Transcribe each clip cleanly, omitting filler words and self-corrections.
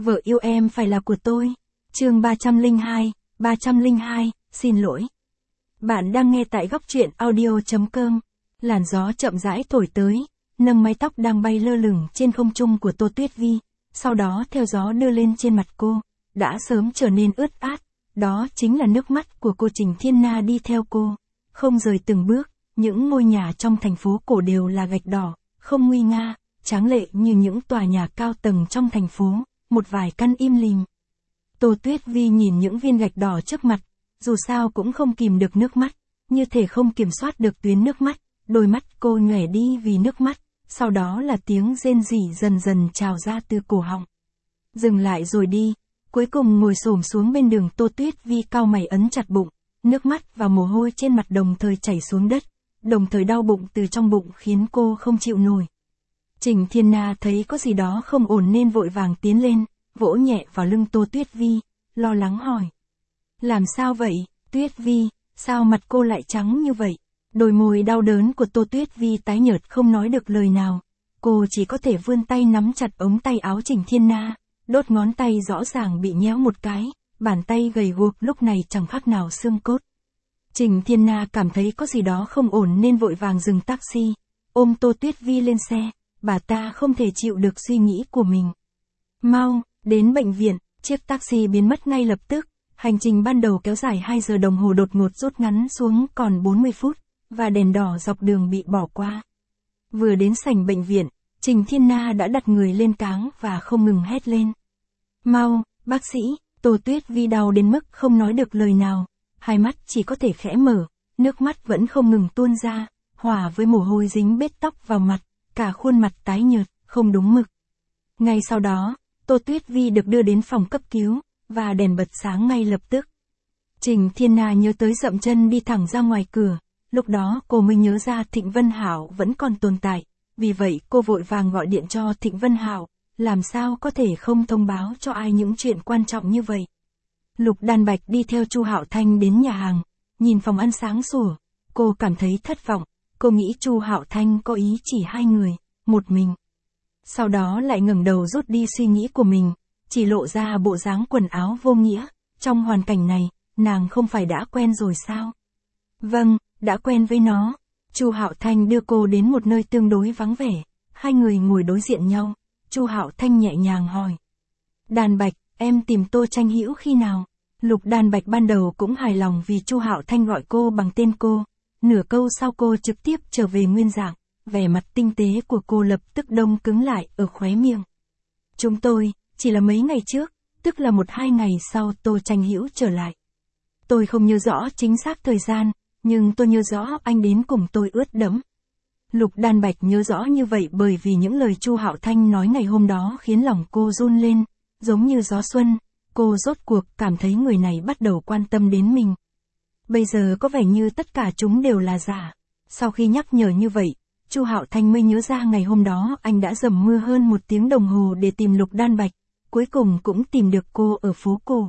Vợ yêu em phải là của tôi. Chương 302, xin lỗi. Bạn đang nghe tại góc truyện audio.com. Làn gió chậm rãi thổi tới, nâng mái tóc đang bay lơ lửng trên không trung của Tô Tuyết Vi, sau đó theo gió đưa lên trên mặt cô, đã sớm trở nên ướt át, đó chính là nước mắt của cô Trình Thiên Na đi theo cô, không rời từng bước, những ngôi nhà trong thành phố cổ đều là gạch đỏ, không nguy nga, tráng lệ như những tòa nhà cao tầng trong thành phố, một vài căn im lìm. Tô Tuyết Vi nhìn những viên gạch đỏ trước mặt, dù sao cũng không kìm được nước mắt, như thể không kiểm soát được tuyến nước mắt, đôi mắt cô nhòe đi vì nước mắt, sau đó là tiếng rên rỉ dần dần trào ra từ cổ họng. Dừng lại rồi đi, cuối cùng ngồi xổm xuống bên đường. Tô Tuyết Vi cau mày ấn chặt bụng, nước mắt và mồ hôi trên mặt đồng thời chảy xuống đất, đồng thời đau bụng từ trong bụng khiến cô không chịu nổi. Trình Thiên Na thấy có gì đó không ổn nên vội vàng tiến lên, vỗ nhẹ vào lưng Tô Tuyết Vi, lo lắng hỏi. Làm sao vậy, Tuyết Vi, sao mặt cô lại trắng như vậy? Đôi môi đau đớn của Tô Tuyết Vi tái nhợt không nói được lời nào, cô chỉ có thể vươn tay nắm chặt ống tay áo Trình Thiên Na, đốt ngón tay rõ ràng bị nhéo một cái, bàn tay gầy guộc lúc này chẳng khác nào xương cốt. Trình Thiên Na cảm thấy có gì đó không ổn nên vội vàng dừng taxi, ôm Tô Tuyết Vi lên xe, bà ta không thể chịu được suy nghĩ của mình. Mau, đến bệnh viện, chiếc taxi biến mất ngay lập tức, hành trình ban đầu kéo dài 2 giờ đồng hồ đột ngột rút ngắn xuống còn 40 phút, và đèn đỏ dọc đường bị bỏ qua. Vừa đến sảnh bệnh viện, Trình Thiên Na đã đặt người lên cáng và không ngừng hét lên. Mau, bác sĩ, Tô Tuyết Vi đau đến mức không nói được lời nào, hai mắt chỉ có thể khẽ mở, nước mắt vẫn không ngừng tuôn ra, hòa với mồ hôi dính bết tóc vào mặt, cả khuôn mặt tái nhợt, không đúng mực. Ngay sau đó, Tô Tuyết Vi được đưa đến phòng cấp cứu, và đèn bật sáng ngay lập tức. Trình Thiên Na nhớ tới dậm chân đi thẳng ra ngoài cửa, lúc đó cô mới nhớ ra Thịnh Vân Hảo vẫn còn tồn tại, vì vậy cô vội vàng gọi điện cho Thịnh Vân Hảo, làm sao có thể không thông báo cho ai những chuyện quan trọng như vậy. Lục Đan Bạch đi theo Chu Hạo Thanh đến nhà hàng, nhìn phòng ăn sáng sủa, cô cảm thấy thất vọng, cô nghĩ Chu Hạo Thanh có ý chỉ hai người, một mình. Sau đó lại ngẩng đầu rút đi suy nghĩ của mình, chỉ lộ ra bộ dáng quần áo vô nghĩa, trong hoàn cảnh này, nàng không phải đã quen rồi sao? Vâng, đã quen với nó. Chu Hạo Thanh đưa cô đến một nơi tương đối vắng vẻ, hai người ngồi đối diện nhau, Chu Hạo Thanh nhẹ nhàng hỏi. Đan Bạch, em tìm Tô Tranh Hữu khi nào? Lục Đan Bạch ban đầu cũng hài lòng vì Chu Hạo Thanh gọi cô bằng tên cô, nửa câu sau cô trực tiếp trở về nguyên dạng, vẻ mặt tinh tế của cô lập tức đông cứng lại ở khóe miệng. Chúng tôi, chỉ là mấy ngày trước, tức là 1-2 ngày sau Tô Tranh Hữu trở lại. Tôi không nhớ rõ chính xác thời gian, nhưng tôi nhớ rõ anh đến cùng tôi ướt đẫm. Lục Đan Bạch nhớ rõ như vậy bởi vì những lời Chu Hạo Thanh nói ngày hôm đó khiến lòng cô run lên, giống như gió xuân, cô rốt cuộc cảm thấy người này bắt đầu quan tâm đến mình. Bây giờ có vẻ như tất cả chúng đều là giả. Sau khi nhắc nhở như vậy, Chu Hạo Thanh mới nhớ ra ngày hôm đó anh đã dầm mưa hơn 1 tiếng đồng hồ để tìm Lục Đan Bạch, cuối cùng cũng tìm được cô ở phố cổ.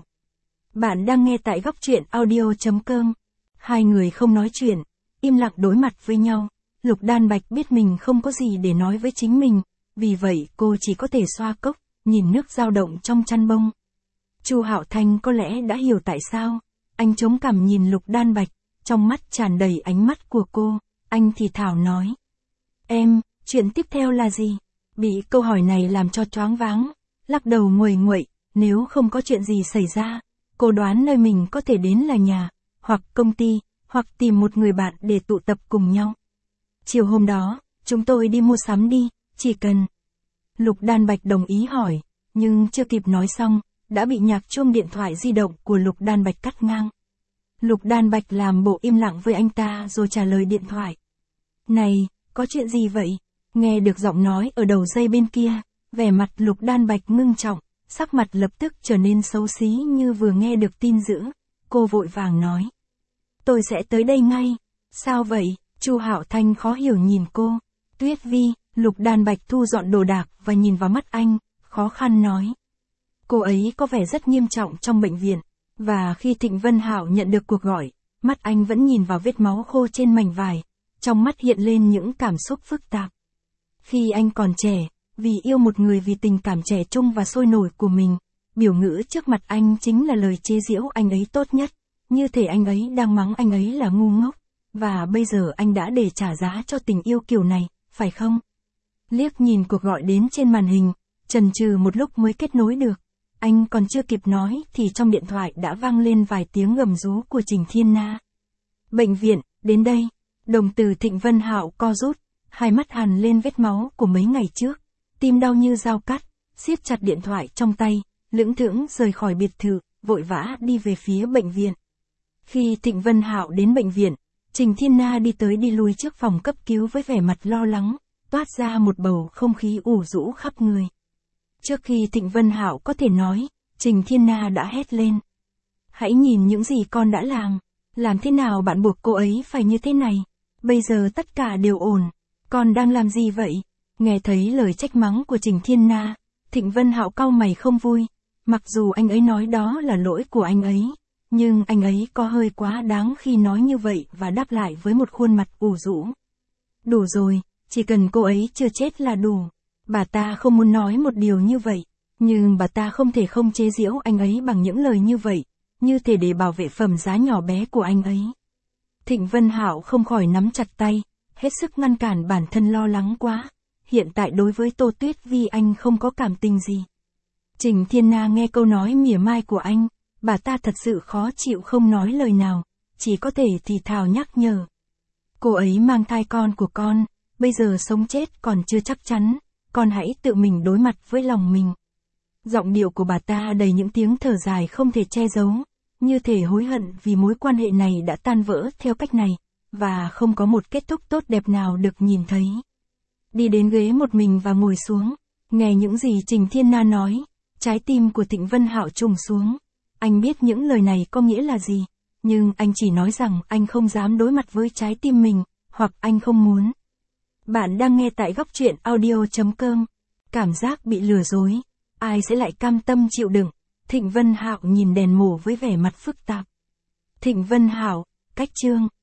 Bạn đang nghe tại góc truyện audio.com. Hai người không nói chuyện, im lặng đối mặt với nhau. Lục Đan Bạch biết mình không có gì để nói với chính mình, vì vậy cô chỉ có thể xoa cốc, nhìn nước dao động trong chăn bông. Chu Hạo Thanh có lẽ đã hiểu tại sao, anh chống cằm nhìn Lục Đan Bạch, trong mắt tràn đầy ánh mắt của cô, anh thì thào nói. Em, chuyện tiếp theo là gì? Bị câu hỏi này làm cho choáng váng, lắc đầu nguầy nguậy, nếu không có chuyện gì xảy ra, cô đoán nơi mình có thể đến là nhà, hoặc công ty, hoặc tìm một người bạn để tụ tập cùng nhau. Chiều hôm đó, chúng tôi đi mua sắm đi, chỉ cần. Lục Đan Bạch đồng ý hỏi, nhưng chưa kịp nói xong, đã bị nhạc chuông điện thoại di động của Lục Đan Bạch cắt ngang. Lục Đan Bạch làm bộ im lặng với anh ta rồi trả lời điện thoại. Này, có chuyện gì vậy? Nghe được giọng nói ở đầu dây bên kia, vẻ mặt Lục Đan Bạch ngưng trọng, sắc mặt lập tức trở nên xấu xí như vừa nghe được tin dữ. Cô vội vàng nói. Tôi sẽ tới đây ngay. Sao vậy? Chu Hạo Thanh khó hiểu nhìn cô. Tuyết Vi, Lục Đan Bạch thu dọn đồ đạc và nhìn vào mắt anh, khó khăn nói. Cô ấy có vẻ rất nghiêm trọng trong bệnh viện, và khi Thịnh Vân Hảo nhận được cuộc gọi, mắt anh vẫn nhìn vào vết máu khô trên mảnh vải, trong mắt hiện lên những cảm xúc phức tạp. Khi anh còn trẻ, vì yêu một người vì tình cảm trẻ trung và sôi nổi của mình. Biểu ngữ trước mặt anh chính là lời chế giễu anh ấy tốt nhất, như thể anh ấy đang mắng anh ấy là ngu ngốc. Và bây giờ anh đã để trả giá cho tình yêu kiểu này, phải không? Liếc nhìn cuộc gọi đến trên màn hình, chần chừ một lúc mới kết nối được. Anh còn chưa kịp nói thì trong điện thoại đã vang lên vài tiếng gầm rú của Trình Thiên Na. Bệnh viện, đến đây. Đồng tử Thịnh Vân Hạo co rút, hai mắt hằn lên vết máu của mấy ngày trước. Tim đau như dao cắt, siết chặt điện thoại trong tay, lững thững rời khỏi biệt thự, vội vã đi về phía bệnh viện. Khi Thịnh Vân Hạo đến bệnh viện, Trình Thiên Na đi tới đi lui trước phòng cấp cứu với vẻ mặt lo lắng, toát ra một bầu không khí ủ rũ khắp người. Trước khi Thịnh Vân Hạo có thể nói, Trình Thiên Na đã hét lên. Hãy nhìn những gì con đã làm thế nào bạn buộc cô ấy phải như thế này? Bây giờ tất cả đều ổn, con đang làm gì vậy? Nghe thấy lời trách mắng của Trình Thiên Na, Thịnh Vân Hạo cau mày không vui, mặc dù anh ấy nói đó là lỗi của anh ấy, nhưng anh ấy có hơi quá đáng khi nói như vậy và đáp lại với một khuôn mặt ủ rũ. Đủ rồi, chỉ cần cô ấy chưa chết là đủ. Bà ta không muốn nói một điều như vậy, nhưng bà ta không thể không chế giễu anh ấy bằng những lời như vậy, như thể để bảo vệ phẩm giá nhỏ bé của anh ấy. Thịnh Vân Hạo không khỏi nắm chặt tay, hết sức ngăn cản bản thân lo lắng quá. Hiện tại đối với Tô Tuyết Vi anh không có cảm tình gì. Trình Thiên Na nghe câu nói mỉa mai của anh, bà ta thật sự khó chịu không nói lời nào, chỉ có thể thì thào nhắc nhở. Cô ấy mang thai con của con, bây giờ sống chết còn chưa chắc chắn, con hãy tự mình đối mặt với lòng mình. Giọng điệu của bà ta đầy những tiếng thở dài không thể che giấu, như thể hối hận vì mối quan hệ này đã tan vỡ theo cách này, và không có một kết thúc tốt đẹp nào được nhìn thấy. Đi đến ghế một mình và ngồi xuống, nghe những gì Trình Thiên Na nói, trái tim của Thịnh Vân Hạo trùng xuống. Anh biết những lời này có nghĩa là gì, nhưng anh chỉ nói rằng anh không dám đối mặt với trái tim mình, hoặc anh không muốn. Bạn đang nghe tại góc truyện audio.com. Cảm giác bị lừa dối, ai sẽ lại cam tâm chịu đựng? Thịnh Vân Hạo nhìn đèn mổ với vẻ mặt phức tạp. Thịnh Vân Hạo, cách chương.